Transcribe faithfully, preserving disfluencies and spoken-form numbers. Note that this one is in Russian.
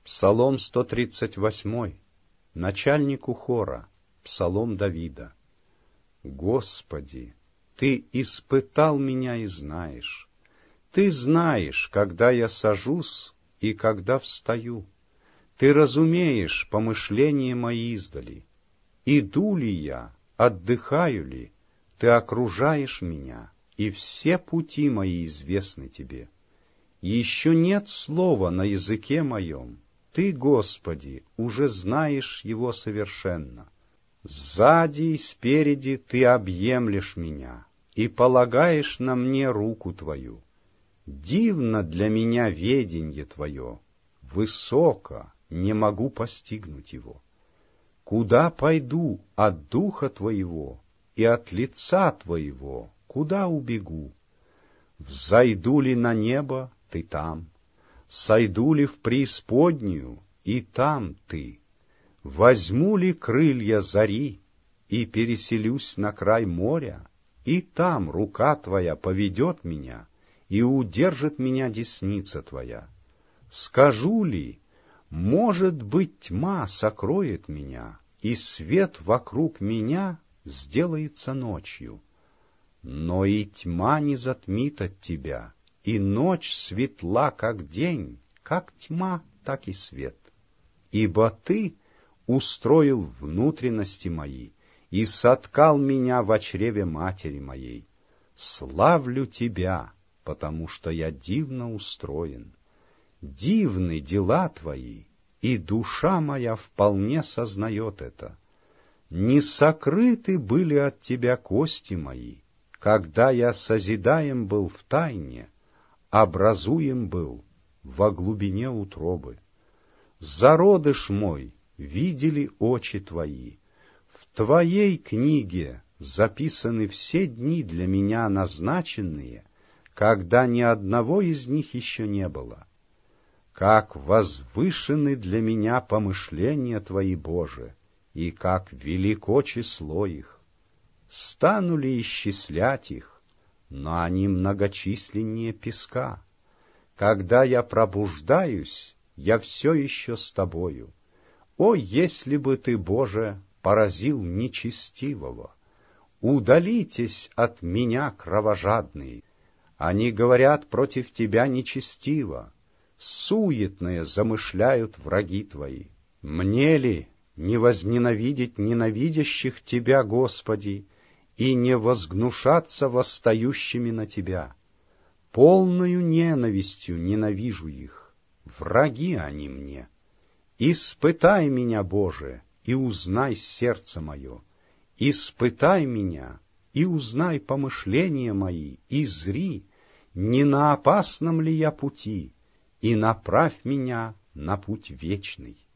Псалом сто тридцать восемь. Начальнику хора. Псалом Давида. Господи, Ты испытал меня и знаешь. Ты знаешь, когда я сажусь и когда встаю. Ты разумеешь помышления мои издали. Иду ли я, отдыхаю ли, Ты окружаешь меня, и все пути мои известны Тебе. Еще нет слова на языке моем. Ты, Господи, уже знаешь его совершенно. Сзади и спереди Ты объемлешь меня и полагаешь на мне руку Твою. Дивно для меня веденье Твое, высоко, не могу постигнуть его. Куда пойду от Духа Твоего и от лица Твоего, куда убегу? Взойду ли на небо, Ты там? Сойду ли в преисподнюю, и там Ты? Возьму ли крылья зари и переселюсь на край моря, и там рука Твоя поведет меня, и удержит меня десница Твоя? Скажу ли, может быть, тьма сокроет меня, и свет вокруг меня сделается ночью? Но и тьма не затмит от Тебя, и ночь светла, как день, как тьма, так и свет. Ибо Ты устроил внутренности мои и соткал меня во чреве матери моей. Славлю Тебя, потому что я дивно устроен. Дивны дела Твои, и душа моя вполне сознает это. Не сокрыты были от Тебя кости мои, когда я созидаем был в тайне, образуем был во глубине утробы. Зародыш мой видели очи Твои. В Твоей книге записаны все дни для меня назначенные, когда ни одного из них еще не было. Как возвышены для меня помышления Твои, Боже, и как велико число их. Стану ли исчислять их, но они многочисленнее песка. Когда я пробуждаюсь, я все еще с Тобою. О, если бы Ты, Боже, поразил нечестивого! Удалитесь от меня, кровожадные! Они говорят против Тебя нечестиво, суетные замышляют враги Твои. Мне ли не возненавидеть ненавидящих Тебя, Господи, и не возгнушаться восстающими на Тебя? Полною ненавистью ненавижу их, враги они мне. Испытай меня, Боже, и узнай сердце мое. Испытай меня, и узнай помышления мои, и зри, не на опасном ли я пути, и направь меня на путь вечный.